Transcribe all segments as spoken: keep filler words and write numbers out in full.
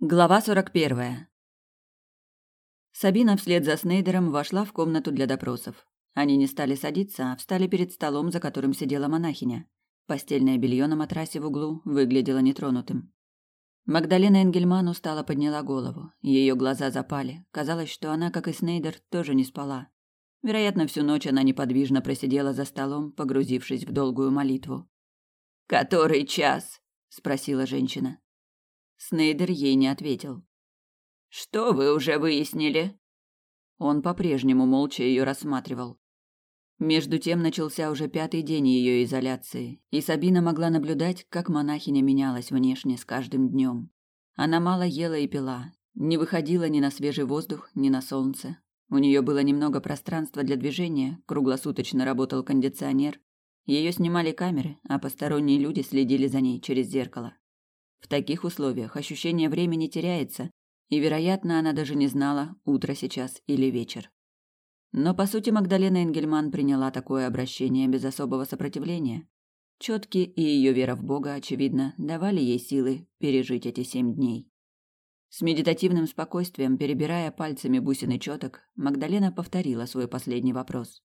Глава сорок первая. Сабина вслед за Снейдером вошла в комнату для допросов. Они не стали садиться, а встали перед столом, за которым сидела монахиня. Постельное белье на матрасе в углу выглядело нетронутым. Магдалена Энгельман устало подняла голову. Ее глаза запали. Казалось, что она, как и Снейдер, тоже не спала. Вероятно, всю ночь она неподвижно просидела за столом, погрузившись в долгую молитву. «Который час?» – спросила женщина. Снейдер ей не ответил. «Что вы уже выяснили?» Он по-прежнему молча ее рассматривал. Между тем начался уже пятый день ее изоляции, и Сабина могла наблюдать, как монахиня менялась внешне с каждым днем. Она мало ела и пила, не выходила ни на свежий воздух, ни на солнце. У нее было немного пространства для движения, круглосуточно работал кондиционер. Ее снимали камеры, а посторонние люди следили за ней через зеркало. В таких условиях ощущение времени теряется, и, вероятно, она даже не знала, утро сейчас или вечер. Но, по сути, Магдалена Энгельман приняла такое обращение без особого сопротивления. Четки и ее вера в Бога, очевидно, давали ей силы пережить эти семь дней. С медитативным спокойствием, перебирая пальцами бусины четок, Магдалена повторила свой последний вопрос.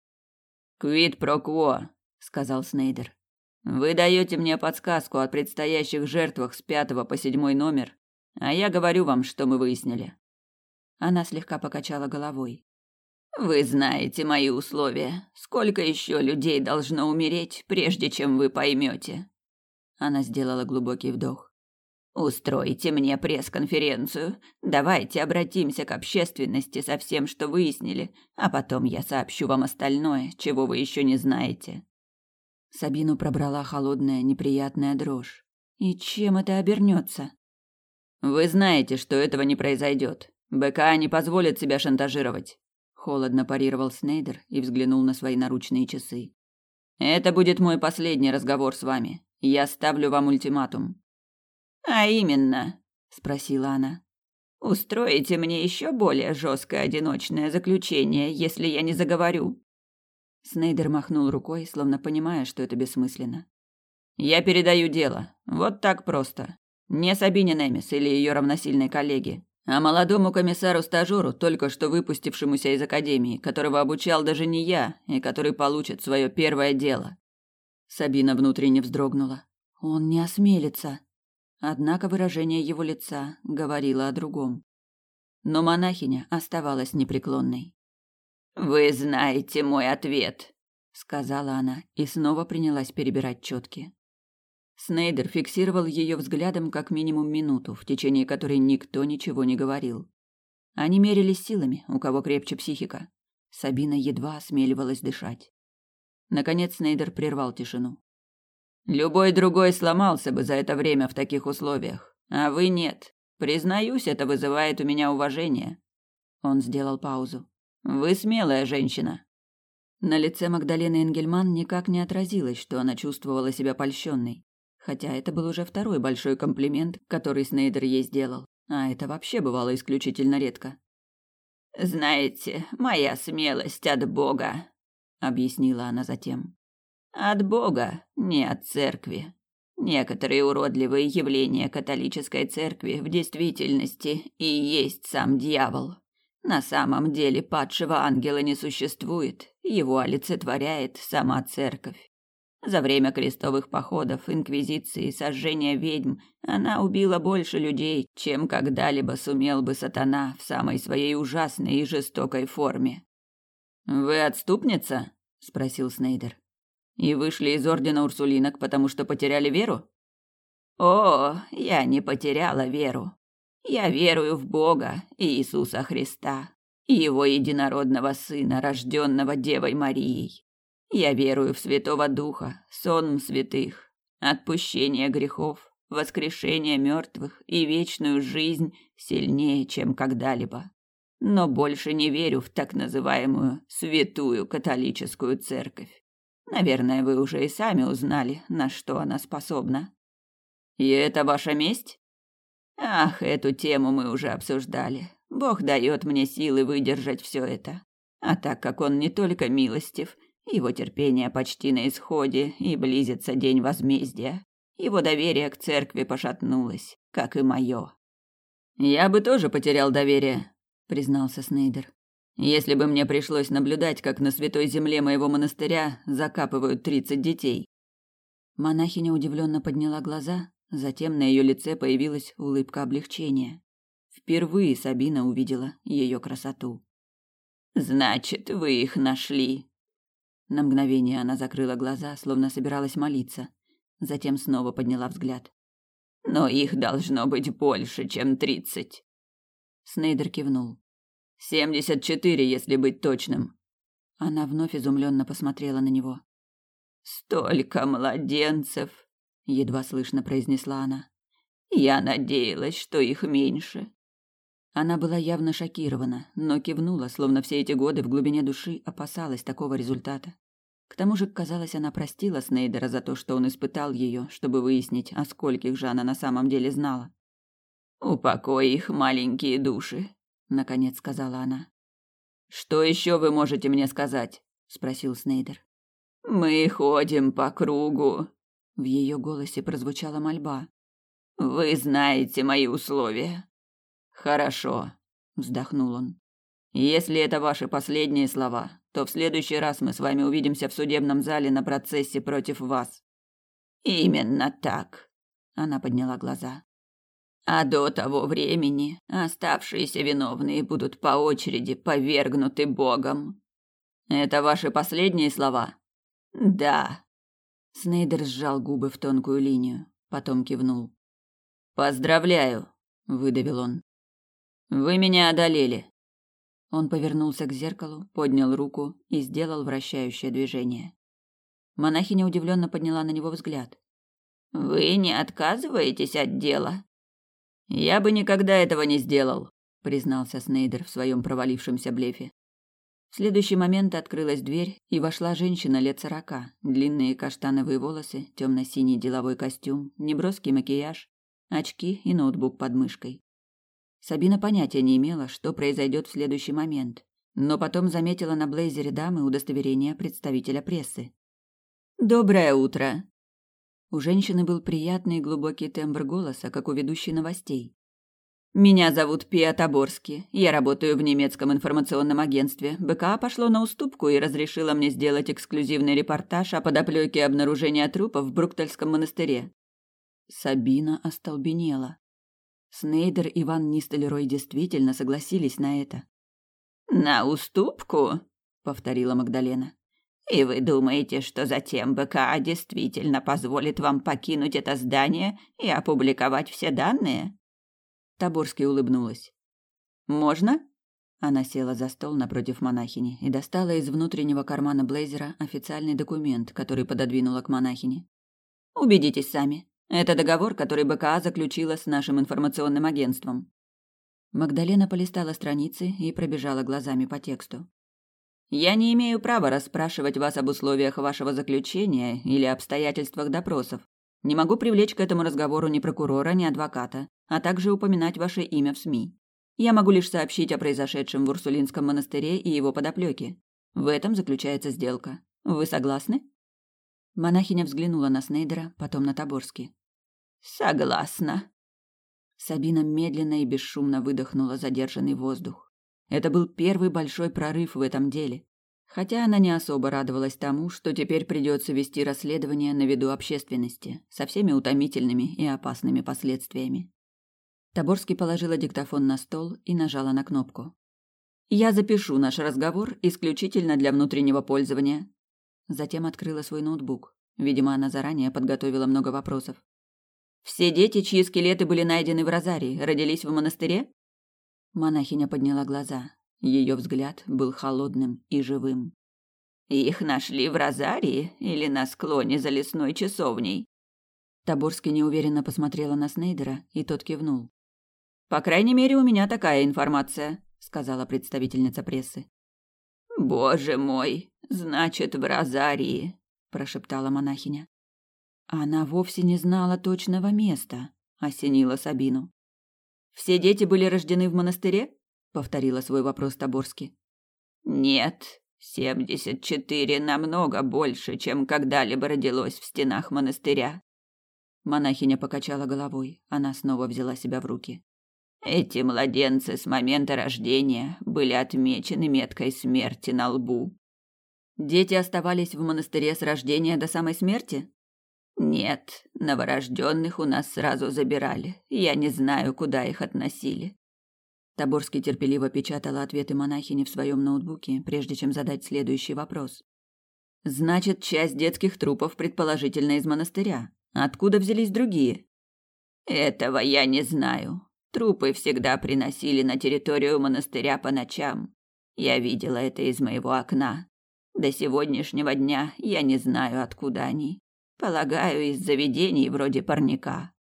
«Quid pro quo», — сказал Снейдер. «Вы даете мне подсказку о предстоящих жертвах с пятого по седьмой номер, а я говорю вам, что мы выяснили». Она слегка покачала головой. «Вы знаете мои условия. Сколько еще людей должно умереть, прежде чем вы поймете?» Она сделала глубокий вдох. «Устройте мне пресс-конференцию. Давайте обратимся к общественности со всем, что выяснили, а потом я сообщу вам остальное, чего вы еще не знаете». Сабину пробрала холодная, неприятная дрожь. И чем это обернется? «Вы знаете, что этого не произойдет. БКА не позволит себя шантажировать», — холодно парировал Снейдер и взглянул на свои наручные часы. «Это будет мой последний разговор с вами. Я ставлю вам ультиматум». «А именно?» — спросила она. «Устроите мне еще более жесткое одиночное заключение, если я не заговорю?» Снейдер махнул рукой, словно понимая, что это бессмысленно. «Я передаю дело. Вот так просто. Не Сабине Немес или ее равносильной коллеге, а молодому комиссару-стажеру, только что выпустившемуся из академии, которого обучал даже не я, и который получит свое первое дело». Сабина внутренне вздрогнула. «Он не осмелится». Однако выражение его лица говорило о другом. Но монахиня оставалась непреклонной. «Вы знаете мой ответ», — сказала она и снова принялась перебирать четки. Снейдер фиксировал ее взглядом как минимум минуту, в течение которой никто ничего не говорил. Они мерились силами, у кого крепче психика. Сабина едва осмеливалась дышать. Наконец Снейдер прервал тишину. «Любой другой сломался бы за это время в таких условиях, а вы нет. Признаюсь, это вызывает у меня уважение». Он сделал паузу. «Вы смелая женщина». На лице Магдалены Энгельман никак не отразилось, что она чувствовала себя польщенной. Хотя это был уже второй большой комплимент, который Снейдер ей сделал. А это вообще бывало исключительно редко. «Знаете, моя смелость от Бога», — объяснила она затем. «От Бога, не от церкви. Некоторые уродливые явления католической церкви в действительности и есть сам дьявол. На самом деле падшего ангела не существует, его олицетворяет сама церковь. За время крестовых походов, инквизиции и сожжения ведьм она убила больше людей, чем когда-либо сумел бы сатана в самой своей ужасной и жестокой форме». «Вы отступница?» – спросил Снейдер. «И вышли из ордена Урсулинок, потому что потеряли веру?» «О, я не потеряла веру. Я верую в Бога, Иисуса Христа, Его единородного Сына, рожденного Девой Марией. Я верую в Святого Духа, сон святых, отпущение грехов, воскрешение мертвых и вечную жизнь сильнее, чем когда-либо. Но больше не верю в так называемую святую католическую церковь. Наверное, вы уже и сами узнали, на что она способна». «И это ваша месть?» «Ах, эту тему мы уже обсуждали. Бог дает мне силы выдержать все это. А так как он не только милостив, его терпение почти на исходе, и близится день возмездия, его доверие к церкви пошатнулось, как и мое». «Я бы тоже потерял доверие», — признался Снейдер. «Если бы мне пришлось наблюдать, как на святой земле моего монастыря закапывают тридцать детей». Монахиня удивленно подняла глаза, затем на ее лице появилась улыбка облегчения. Впервые Сабина увидела ее красоту. «Значит, вы их нашли». На мгновение она закрыла глаза, словно собиралась молиться, затем снова подняла взгляд. «Но их должно быть больше, чем тридцать». Снейдер кивнул. «Семьдесят четыре, если быть точным». Она вновь изумленно посмотрела на него. «Столько младенцев!» — едва слышно произнесла она. «Я надеялась, что их меньше». Она была явно шокирована, но кивнула, словно все эти годы в глубине души опасалась такого результата. К тому же, казалось, она простила Снейдера за то, что он испытал ее, чтобы выяснить, о скольких же она на самом деле знала. «Упокой их, маленькие души», — наконец сказала она. «Что еще вы можете мне сказать?» — спросил Снейдер. «Мы ходим по кругу», — в ее голосе прозвучала мольба. «Вы знаете мои условия». «Хорошо», — вздохнул он. «Если это ваши последние слова, то в следующий раз мы с вами увидимся в судебном зале на процессе против вас». «Именно так», — она подняла глаза. «А до того времени оставшиеся виновные будут по очереди повергнуты Богом». «Это ваши последние слова?» «Да». Снейдер сжал губы в тонкую линию, потом кивнул. «Поздравляю», — выдавил он. «Вы меня одолели». Он повернулся к зеркалу, поднял руку и сделал вращающее движение. Монахиня удивленно подняла на него взгляд. «Вы не отказываетесь от дела?» «Я бы никогда этого не сделал», — признался Снейдер в своем провалившемся блефе. В следующий момент открылась дверь, и вошла женщина лет сорока. Длинные каштановые волосы, темно-синий деловой костюм, неброский макияж, очки и ноутбук под мышкой. Сабина понятия не имела, что произойдет в следующий момент, но потом заметила на блейзере дамы удостоверение представителя прессы. «Доброе утро!» У женщины был приятный глубокий тембр голоса, как у ведущей новостей. «Меня зовут Пиа Таборски. Я работаю в немецком информационном агентстве. БКА пошло на уступку и разрешило мне сделать эксклюзивный репортаж о подоплеке обнаружения трупов в Бруктальском монастыре». Сабина остолбенела. Снейдер и Ван Нистельрой действительно согласились на это. «На уступку?» — повторила Магдалена. «И вы думаете, что затем БКА действительно позволит вам покинуть это здание и опубликовать все данные?» Таборски улыбнулась. «Можно?» Она села за стол напротив монахини и достала из внутреннего кармана блейзера официальный документ, который пододвинула к монахине. «Убедитесь сами. Это договор, который БКА заключила с нашим информационным агентством». Магдалена полистала страницы и пробежала глазами по тексту. «Я не имею права расспрашивать вас об условиях вашего заключения или обстоятельствах допросов. Не могу привлечь к этому разговору ни прокурора, ни адвоката, а также упоминать ваше имя в СМИ. Я могу лишь сообщить о произошедшем в Урсулинском монастыре и его подоплеке. В этом заключается сделка. Вы согласны?» Монахиня взглянула на Снейдера, потом на Таборски. «Согласна». Сабина медленно и бесшумно выдохнула задержанный воздух. Это был первый большой прорыв в этом деле. Хотя она не особо радовалась тому, что теперь придется вести расследование на виду общественности, со всеми утомительными и опасными последствиями. Таборский положила диктофон на стол и нажала на кнопку. «Я запишу наш разговор исключительно для внутреннего пользования». Затем открыла свой ноутбук. Видимо, она заранее подготовила много вопросов. «Все дети, чьи скелеты были найдены в Розарии, родились в монастыре?» Монахиня подняла глаза. Ее взгляд был холодным и живым. «Их нашли в Розарии или на склоне за лесной часовней?» Таборский неуверенно посмотрела на Снейдера, и тот кивнул. «По крайней мере, у меня такая информация», — сказала представительница прессы. «Боже мой, значит, в Розарии», — прошептала монахиня. Она вовсе не знала точного места, осенила Сабину. «Все дети были рождены в монастыре?» — повторила свой вопрос Таборски. «Нет, семьдесят четыре намного больше, чем когда-либо родилось в стенах монастыря». Монахиня покачала головой, она снова взяла себя в руки. Эти младенцы с момента рождения были отмечены меткой смерти на лбу. Дети оставались в монастыре с рождения до самой смерти? Нет, новорожденных у нас сразу забирали. Я не знаю, куда их относили. Таборский терпеливо печатал ответы монахини в своем ноутбуке, прежде чем задать следующий вопрос. Значит, часть детских трупов предположительно из монастыря. Откуда взялись другие? Этого я не знаю. Трупы всегда приносили на территорию монастыря по ночам. Я видела это из моего окна. До сегодняшнего дня я не знаю, откуда они. Полагаю, из заведений вроде парника.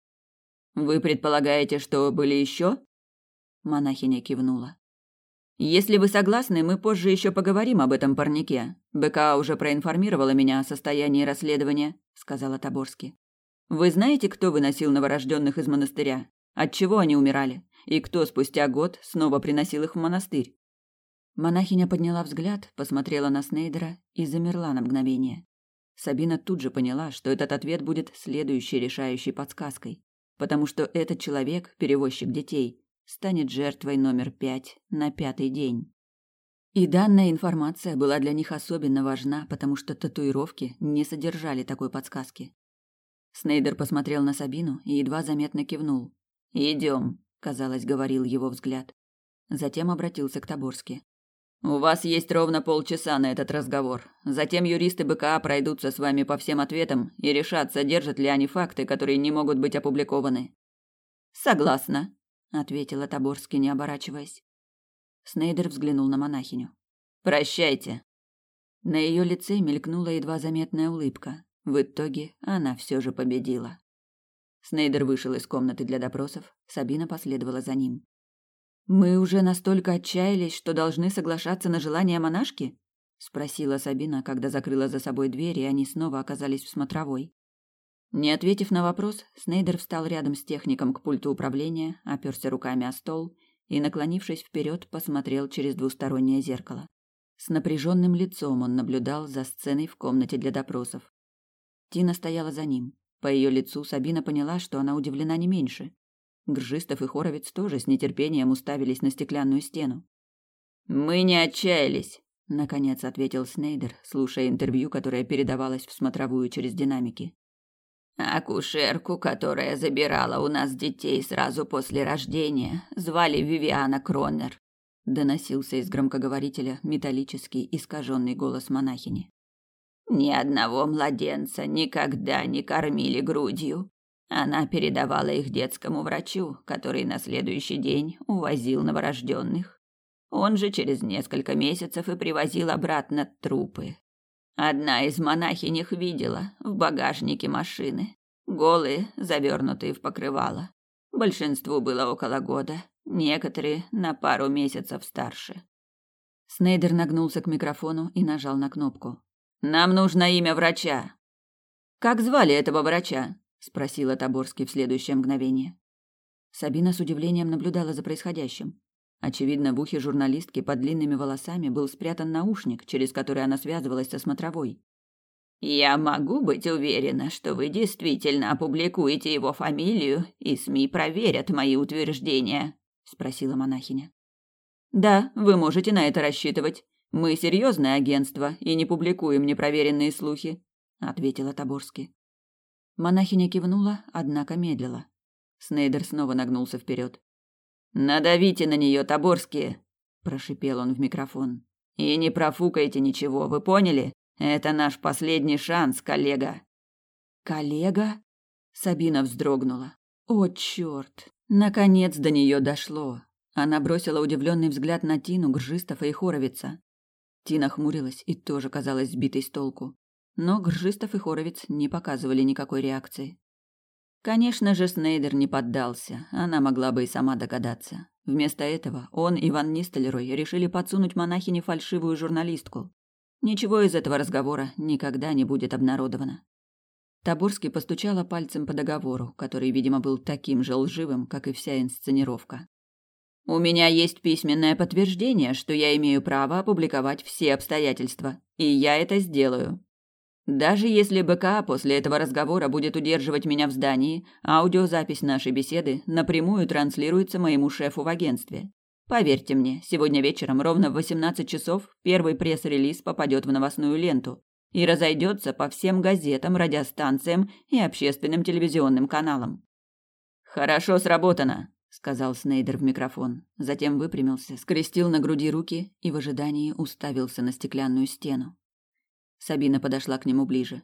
Вы предполагаете, что были еще? Монахиня кивнула. Если вы согласны, мы позже еще поговорим об этом парнике. БК уже проинформировала меня о состоянии расследования, сказала Таборски. Вы знаете, кто выносил новорожденных из монастыря? От чего они умирали? И кто спустя год снова приносил их в монастырь? Монахиня подняла взгляд, посмотрела на Снейдера и замерла на мгновение. Сабина тут же поняла, что этот ответ будет следующей решающей подсказкой, потому что этот человек, перевозчик детей, станет жертвой номер пять на пятый день. И данная информация была для них особенно важна, потому что татуировки не содержали такой подсказки. Снейдер посмотрел на Сабину и едва заметно кивнул. «Идем», — казалось, говорил его взгляд. Затем обратился к Таборски. «У вас есть ровно полчаса на этот разговор. Затем юристы БКА пройдутся с вами по всем ответам и решат, содержат ли они факты, которые не могут быть опубликованы». «Согласна», — ответила Таборски, не оборачиваясь. Снейдер взглянул на монахиню. «Прощайте». На ее лице мелькнула едва заметная улыбка. В итоге она все же победила. Снейдер вышел из комнаты для допросов, Сабина последовала за ним. «Мы уже настолько отчаялись, что должны соглашаться на желание монашки?» — спросила Сабина, когда закрыла за собой дверь, и они снова оказались в смотровой. Не ответив на вопрос, Снейдер встал рядом с техником к пульту управления, оперся руками о стол и, наклонившись вперед, посмотрел через двустороннее зеркало. С напряженным лицом он наблюдал за сценой в комнате для допросов. Тина стояла за ним. По ее лицу Сабина поняла, что она удивлена не меньше. Гржистов и Хоровец тоже с нетерпением уставились на стеклянную стену. «Мы не отчаялись», — наконец ответил Снейдер, слушая интервью, которое передавалось в смотровую через динамики. «Акушерку, которая забирала у нас детей сразу после рождения, звали Вивиана Кроннер», — доносился из громкоговорителя металлический искаженный голос монахини. «Ни одного младенца никогда не кормили грудью. Она передавала их детскому врачу, который на следующий день увозил новорожденных. Он же через несколько месяцев и привозил обратно трупы. Одна из монахинь их видела в багажнике машины, голые, завернутые в покрывало. Большинству было около года, некоторые на пару месяцев старше». Снейдер нагнулся к микрофону и нажал на кнопку. «Нам нужно имя врача». «Как звали этого врача?» — спросила Таборский в следующее мгновение. Сабина с удивлением наблюдала за происходящим. Очевидно, в ухе журналистки под длинными волосами был спрятан наушник, через который она связывалась со смотровой. «Я могу быть уверена, что вы действительно опубликуете его фамилию, и СМИ проверят мои утверждения?» — спросила монахиня. «Да, вы можете на это рассчитывать. Мы серьезное агентство и не публикуем непроверенные слухи», — ответила Таборски. Монахиня кивнула, однако медлила. Снейдер снова нагнулся вперед. «Надавите на нее, Таборские!» – прошипел он в микрофон. «И не профукайте ничего, вы поняли? Это наш последний шанс, коллега!» «Коллега?» – Сабина вздрогнула. «О, черт! Наконец до нее дошло!» Она бросила удивленный взгляд на Тину, Гржистова и Хоровица. Тина хмурилась и тоже казалась сбитой с толку. Но Гржистов и Хоровец не показывали никакой реакции. Конечно же, Снейдер не поддался, она могла бы и сама догадаться. Вместо этого он и Ван Нистельрой решили подсунуть монахине фальшивую журналистку. Ничего из этого разговора никогда не будет обнародовано. Таборский постучала пальцем по договору, который, видимо, был таким же лживым, как и вся инсценировка. «У меня есть письменное подтверждение, что я имею право опубликовать все обстоятельства, и я это сделаю». Даже если БК после этого разговора будет удерживать меня в здании, аудиозапись нашей беседы напрямую транслируется моему шефу в агентстве. Поверьте мне, сегодня вечером ровно в восемнадцать часов первый пресс-релиз попадет в новостную ленту и разойдется по всем газетам, радиостанциям и общественным телевизионным каналам. «Хорошо сработано», — сказал Снейдер в микрофон. Затем выпрямился, скрестил на груди руки и в ожидании уставился на стеклянную стену. Сабина подошла к нему ближе.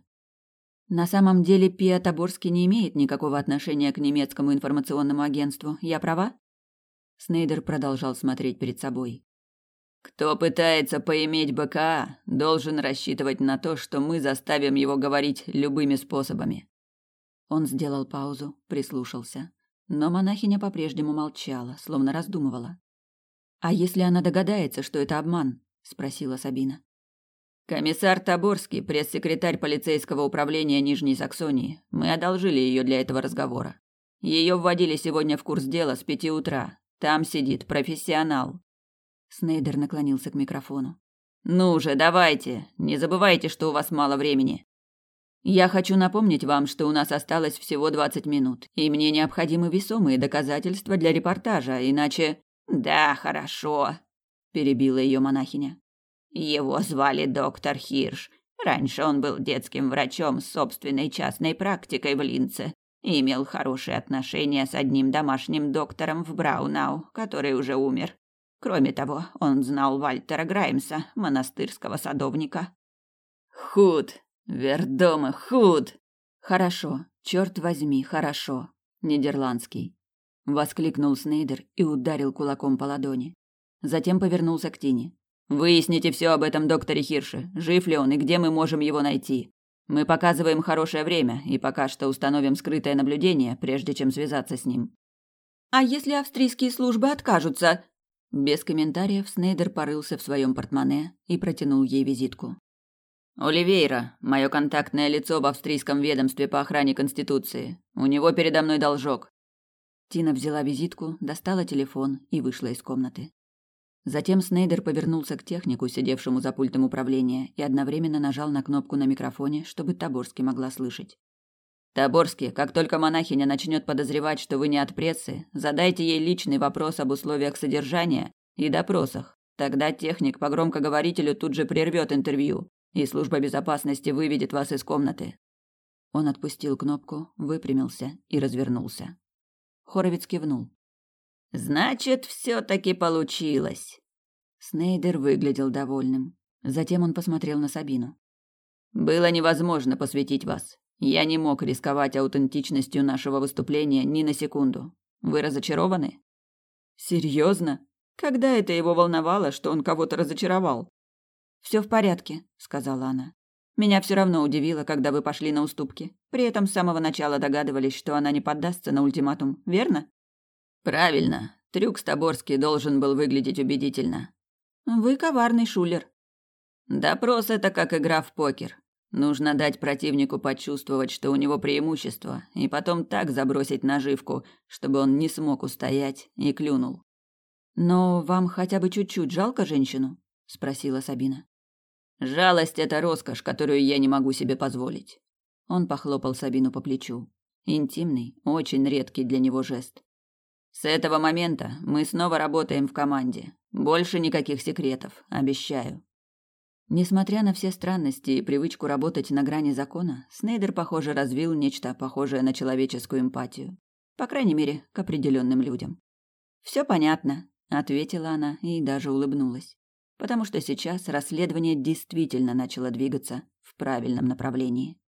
«На самом деле Пиа Таборский не имеет никакого отношения к немецкому информационному агентству. Я права?» Снейдер продолжал смотреть перед собой. «Кто пытается поиметь БКА, должен рассчитывать на то, что мы заставим его говорить любыми способами». Он сделал паузу, прислушался. Но монахиня по-прежнему молчала, словно раздумывала. «А если она догадается, что это обман?» – спросила Сабина. «Комиссар Таборский, пресс-секретарь полицейского управления Нижней Саксонии. Мы одолжили ее для этого разговора. Ее вводили сегодня в курс дела с пяти утра. Там сидит профессионал». Снейдер наклонился к микрофону. «Ну же, давайте. Не забывайте, что у вас мало времени. Я хочу напомнить вам, что у нас осталось всего двадцать минут, и мне необходимы весомые доказательства для репортажа, иначе...» «Да, хорошо», – перебила ее монахиня. «Его звали доктор Хирш. Раньше он был детским врачом с собственной частной практикой в Линце и имел хорошие отношения с одним домашним доктором в Браунау, который уже умер. Кроме того, он знал Вальтера Граймса, монастырского садовника». «Худ! Вердома, худ!» «Хорошо, черт возьми, хорошо, нидерландский!» – воскликнул Снейдер и ударил кулаком по ладони. Затем повернулся к Тине. «Выясните все об этом докторе Хирше. Жив ли он и где мы можем его найти? Мы показываем хорошее время и пока что установим скрытое наблюдение, прежде чем связаться с ним». «А если австрийские службы откажутся?» Без комментариев Снейдер порылся в своем портмоне и протянул ей визитку. «Оливейра, мое контактное лицо в австрийском ведомстве по охране Конституции. У него передо мной должок». Тина взяла визитку, достала телефон и вышла из комнаты. Затем Снейдер повернулся к технику, сидевшему за пультом управления, и одновременно нажал на кнопку на микрофоне, чтобы Таборский могла слышать. «Таборский, как только монахиня начнет подозревать, что вы не от прессы, задайте ей личный вопрос об условиях содержания и допросах. Тогда техник по громкоговорителю тут же прервет интервью, и служба безопасности выведет вас из комнаты». Он отпустил кнопку, выпрямился и развернулся. Хоровиц кивнул. «Значит, все-таки получилось». Снейдер выглядел довольным. Затем он посмотрел на Сабину. «Было невозможно посвятить вас. Я не мог рисковать аутентичностью нашего выступления ни на секунду. Вы разочарованы?» «Серьезно? Когда это его волновало, что он кого-то разочаровал?» «Все в порядке», — сказала она. «Меня все равно удивило, когда вы пошли на уступки. При этом с самого начала догадывались, что она не поддастся на ультиматум, верно?» «Правильно. Трюк с Таборски должен был выглядеть убедительно». «Вы коварный шулер». «Допрос – это как игра в покер. Нужно дать противнику почувствовать, что у него преимущество, и потом так забросить наживку, чтобы он не смог устоять и клюнул». «Но вам хотя бы чуть-чуть жалко женщину?» – спросила Сабина. «Жалость – это роскошь, которую я не могу себе позволить». Он похлопал Сабину по плечу. Интимный, очень редкий для него жест. «С этого момента мы снова работаем в команде. Больше никаких секретов, обещаю». Несмотря на все странности и привычку работать на грани закона, Снейдер, похоже, развил нечто похожее на человеческую эмпатию. По крайней мере, к определенным людям. «Все понятно», — ответила она и даже улыбнулась. Потому что сейчас расследование действительно начало двигаться в правильном направлении.